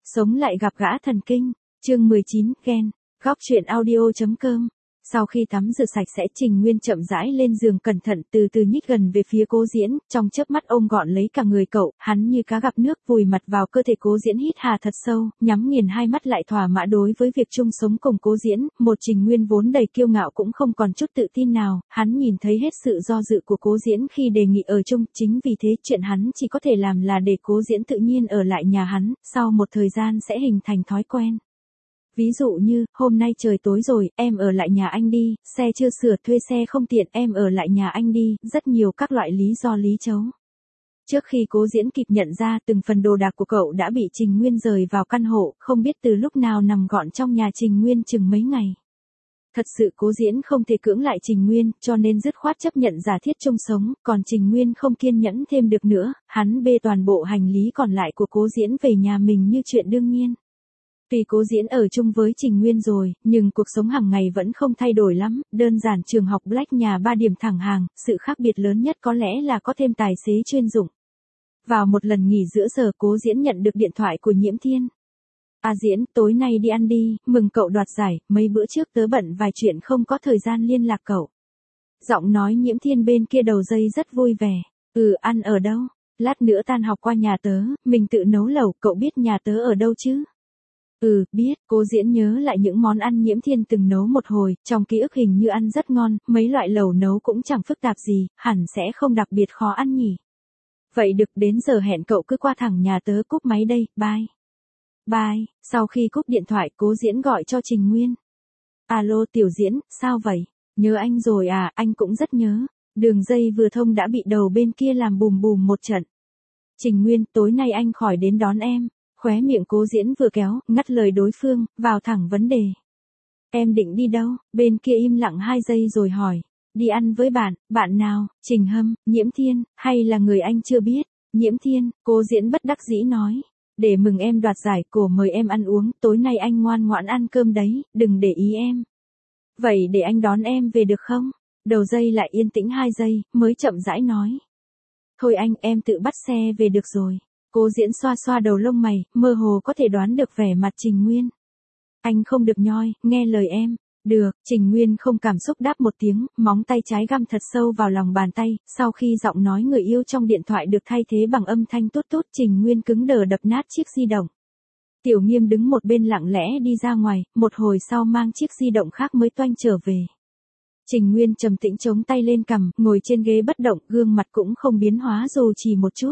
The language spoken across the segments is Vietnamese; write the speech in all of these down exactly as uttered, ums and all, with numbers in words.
Sống lại gặp gã thần kinh, chương mười chín, ghen, góc truyện audio.com. Sau khi tắm rửa sạch sẽ, Trình Nguyên chậm rãi lên giường cẩn thận từ từ nhích gần về phía Cố Diễn, trong chớp mắt ôm gọn lấy cả người cậu, hắn như cá gặp nước vùi mặt vào cơ thể Cố Diễn hít hà thật sâu, nhắm nghiền hai mắt lại thỏa mãn đối với việc chung sống cùng Cố Diễn, một Trình Nguyên vốn đầy kiêu ngạo cũng không còn chút tự tin nào, hắn nhìn thấy hết sự do dự của Cố Diễn khi đề nghị ở chung, chính vì thế chuyện hắn chỉ có thể làm là để Cố Diễn tự nhiên ở lại nhà hắn, sau một thời gian sẽ hình thành thói quen. Ví dụ như, hôm nay trời tối rồi, em ở lại nhà anh đi, xe chưa sửa thuê xe không tiện, em ở lại nhà anh đi, rất nhiều các loại lý do lý chấu. Trước khi Cố Diễn kịp nhận ra, từng phần đồ đạc của cậu đã bị Trình Nguyên rời vào căn hộ, không biết từ lúc nào nằm gọn trong nhà Trình Nguyên chừng mấy ngày. Thật sự Cố Diễn không thể cưỡng lại Trình Nguyên, cho nên dứt khoát chấp nhận giả thiết chung sống, còn Trình Nguyên không kiên nhẫn thêm được nữa, hắn bê toàn bộ hành lý còn lại của Cố Diễn về nhà mình như chuyện đương nhiên. Tuy Cố Diễn ở chung với Trình Nguyên rồi, nhưng cuộc sống hàng ngày vẫn không thay đổi lắm, đơn giản trường học Black nhà ba điểm thẳng hàng, sự khác biệt lớn nhất có lẽ là có thêm tài xế chuyên dụng. Vào một lần nghỉ giữa giờ, Cố Diễn nhận được điện thoại của Nhiễm Thiên. "À Diễn, tối nay đi ăn đi, mừng cậu đoạt giải, mấy bữa trước tớ bận vài chuyện không có thời gian liên lạc cậu." Giọng nói Nhiễm Thiên bên kia đầu dây rất vui vẻ. "Ừ, ăn ở đâu? Lát nữa tan học qua nhà tớ, mình tự nấu lẩu, cậu biết nhà tớ ở đâu chứ?" "Ừ, biết." Cố Diễn nhớ lại những món ăn Nhiễm Thiên từng nấu một hồi, trong ký ức hình như ăn rất ngon, mấy loại lẩu nấu cũng chẳng phức tạp gì, hẳn sẽ không đặc biệt khó ăn nhỉ. "Vậy được, đến giờ hẹn cậu cứ qua thẳng nhà tớ, cúp máy đây, bye." "Bye." Sau khi cúp điện thoại, Cố Diễn gọi cho Trình Nguyên. "Alo Tiểu Diễn, sao vậy? Nhớ anh rồi à?" "Anh cũng rất nhớ." Đường dây vừa thông đã bị đầu bên kia làm bùm bùm một trận. "Trình Nguyên, tối nay anh khỏi đến đón em." Khóe miệng Cố Diễn vừa kéo, ngắt lời đối phương, vào thẳng vấn đề. "Em định đi đâu?" Bên kia im lặng hai giây rồi hỏi. "Đi ăn với bạn." "Bạn nào?" "Trình Hâm, Nhiễm Thiên, hay là người anh chưa biết?" "Nhiễm Thiên." Cố Diễn bất đắc dĩ nói. "Để mừng em đoạt giải, cổ mời em ăn uống, tối nay anh ngoan ngoãn ăn cơm đấy, đừng để ý em." "Vậy để anh đón em về được không?" Đầu dây lại yên tĩnh hai giây, mới chậm rãi nói. "Thôi anh, em tự bắt xe về được rồi." Cố Diễn xoa xoa đầu lông mày, mơ hồ có thể đoán được vẻ mặt Trình Nguyên. "Anh không được nhoi, nghe lời em." "Được." Trình Nguyên không cảm xúc đáp một tiếng, móng tay trái găm thật sâu vào lòng bàn tay, sau khi giọng nói người yêu trong điện thoại được thay thế bằng âm thanh tút tút, Trình Nguyên cứng đờ đập nát chiếc di động. Tiểu Nghiêm đứng một bên lặng lẽ đi ra ngoài, một hồi sau mang chiếc di động khác mới toanh trở về. Trình Nguyên trầm tĩnh chống tay lên cằm, ngồi trên ghế bất động, gương mặt cũng không biến hóa dù chỉ một chút.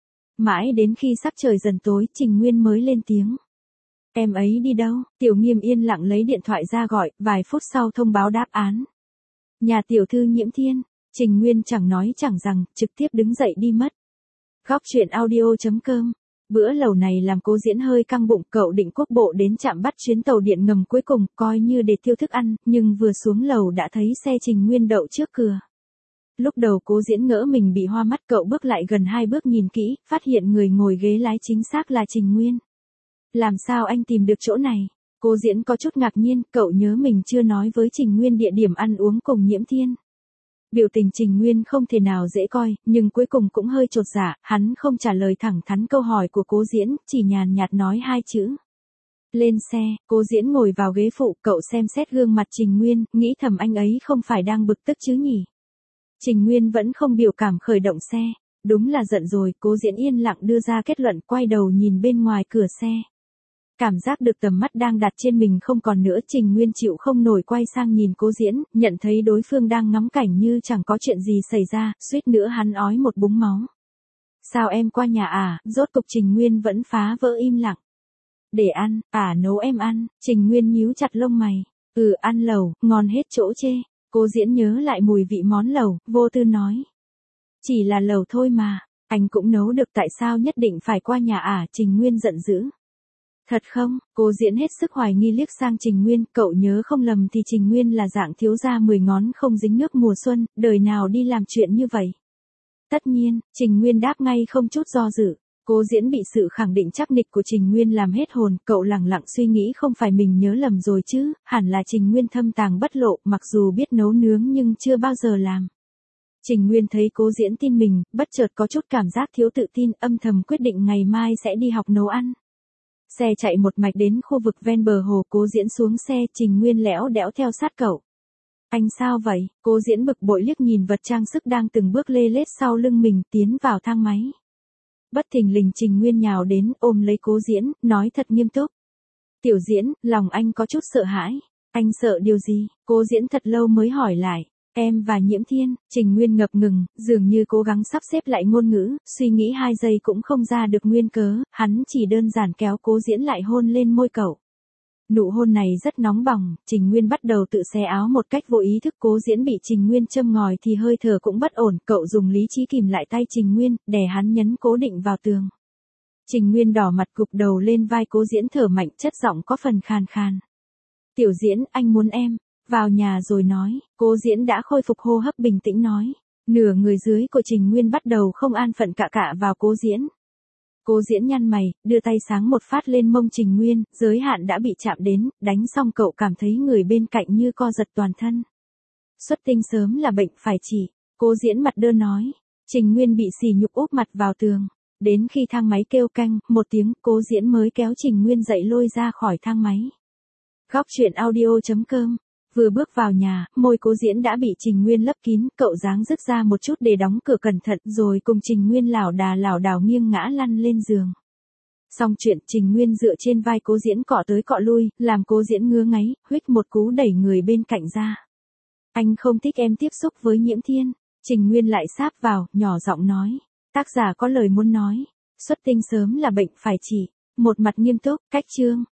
Mãi đến khi sắc trời dần tối, Trình Nguyên mới lên tiếng. "Em ấy đi đâu?" Tiểu Nghiêm yên lặng lấy điện thoại ra gọi, vài phút sau thông báo đáp án. "Nhà tiểu thư Nhiễm Thiên." Trình Nguyên chẳng nói chẳng rằng, trực tiếp đứng dậy đi mất. Góc truyện audio.com. Bữa lẩu này làm Cố Diễn hơi căng bụng, cậu định quốc bộ đến trạm bắt chuyến tàu điện ngầm cuối cùng, coi như để tiêu thức ăn, nhưng vừa xuống lầu đã thấy xe Trình Nguyên đậu trước cửa. Lúc đầu Cố Diễn ngỡ mình bị hoa mắt, cậu bước lại gần hai bước nhìn kỹ, phát hiện người ngồi ghế lái chính xác là Trình Nguyên. "Làm sao anh tìm được chỗ này?" Cố Diễn có chút ngạc nhiên, cậu nhớ mình chưa nói với Trình Nguyên địa điểm ăn uống cùng Nhiễm Thiên. Biểu tình Trình Nguyên không thể nào dễ coi, nhưng cuối cùng cũng hơi chột dạ, hắn không trả lời thẳng thắn câu hỏi của Cố Diễn, chỉ nhàn nhạt nói hai chữ. Lên xe. Cố Diễn ngồi vào ghế phụ, cậu xem xét gương mặt Trình Nguyên, nghĩ thầm anh ấy không phải đang bực tức chứ nhỉ. Trình Nguyên vẫn không biểu cảm khởi động xe. Đúng là giận rồi, Cố Diễn yên lặng đưa ra kết luận, quay đầu nhìn bên ngoài cửa xe. Cảm giác được tầm mắt đang đặt trên mình không còn nữa, Trình Nguyên chịu không nổi quay sang nhìn Cố Diễn, nhận thấy đối phương đang ngắm cảnh như chẳng có chuyện gì xảy ra, suýt nữa hắn ói một búng máu. "Sao em qua nhà à?" Rốt cục Trình Nguyên vẫn phá vỡ im lặng. "Để ăn." "À nấu em ăn." Trình Nguyên nhíu chặt lông mày. "Ừ, ăn lẩu, ngon hết chỗ chê." Cố Diễn nhớ lại mùi vị món lẩu, vô tư nói. "Chỉ là lẩu thôi mà, anh cũng nấu được, tại sao nhất định phải qua nhà à?" Trình Nguyên giận dữ. "Thật không?" Cố Diễn hết sức hoài nghi liếc sang Trình Nguyên, cậu nhớ không lầm thì Trình Nguyên là dạng thiếu gia mười ngón không dính nước mùa xuân, đời nào đi làm chuyện như vậy. "Tất nhiên." Trình Nguyên đáp ngay không chút do dự. Cố Diễn bị sự khẳng định chắc nịch của Trình Nguyên làm hết hồn, cậu lẳng lặng suy nghĩ không phải mình nhớ lầm rồi chứ, hẳn là Trình Nguyên thâm tàng bất lộ, mặc dù biết nấu nướng nhưng chưa bao giờ làm. Trình Nguyên thấy Cố Diễn tin mình, bất chợt có chút cảm giác thiếu tự tin, âm thầm quyết định ngày mai sẽ đi học nấu ăn. Xe chạy một mạch đến khu vực ven bờ hồ, Cố Diễn xuống xe, Trình Nguyên lẽo đẽo theo sát cậu. Anh sao vậy? Cố Diễn bực bội liếc nhìn vật trang sức đang từng bước lê lết sau lưng mình, tiến vào thang máy. Bất thình lình Trình Nguyên nhào đến, ôm lấy Cố Diễn, nói thật nghiêm túc. Tiểu Diễn, lòng anh có chút sợ hãi. Anh sợ điều gì? Cố Diễn thật lâu mới hỏi lại. Em và Nhiễm Thiên. Trình Nguyên ngập ngừng, dường như cố gắng sắp xếp lại ngôn ngữ, suy nghĩ hai giây cũng không ra được nguyên cớ, hắn chỉ đơn giản kéo Cố Diễn lại hôn lên môi cậu. Nụ hôn này rất nóng bỏng, Trình Nguyên bắt đầu tự xé áo một cách vô ý thức. Cố Diễn bị Trình Nguyên châm ngòi thì hơi thở cũng bất ổn, cậu dùng lý trí kìm lại tay Trình Nguyên, đè hắn nhấn cố định vào tường. Trình Nguyên đỏ mặt gục đầu lên vai Cố Diễn, thở mạnh, chất giọng có phần khàn khàn. Tiểu Diễn, anh muốn em. Vào nhà rồi nói. Cố Diễn đã khôi phục hô hấp bình tĩnh nói. Nửa người dưới của Trình Nguyên bắt đầu không an phận cạ cạ vào Cố Diễn. Cố Diễn nhăn mày, đưa tay sáng một phát lên mông Trình Nguyên, giới hạn đã bị chạm đến, đánh xong cậu cảm thấy người bên cạnh như co giật toàn thân. Xuất tinh sớm là bệnh phải trị. Cố Diễn mặt đơ nói. Trình Nguyên bị sỉ nhục úp mặt vào tường. Đến khi thang máy kêu canh, một tiếng, Cố Diễn mới kéo Trình Nguyên dậy lôi ra khỏi thang máy. Góc truyện audio chấm com. Vừa bước vào nhà, môi Cố Diễn đã bị Trình Nguyên lấp kín, cậu giáng dứt ra một chút để đóng cửa cẩn thận, rồi cùng Trình Nguyên lảo đà lảo đảo nghiêng ngã lăn lên giường. Xong chuyện, Trình Nguyên dựa trên vai Cố Diễn cọ tới cọ lui, làm Cố Diễn ngứa ngáy, huých một cú đẩy người bên cạnh ra. Anh không thích em tiếp xúc với Nhiễm Thiên. Trình Nguyên lại sáp vào, nhỏ giọng nói. Tác giả có lời muốn nói. Xuất tinh sớm là bệnh phải trị. Một mặt nghiêm túc, cách chương.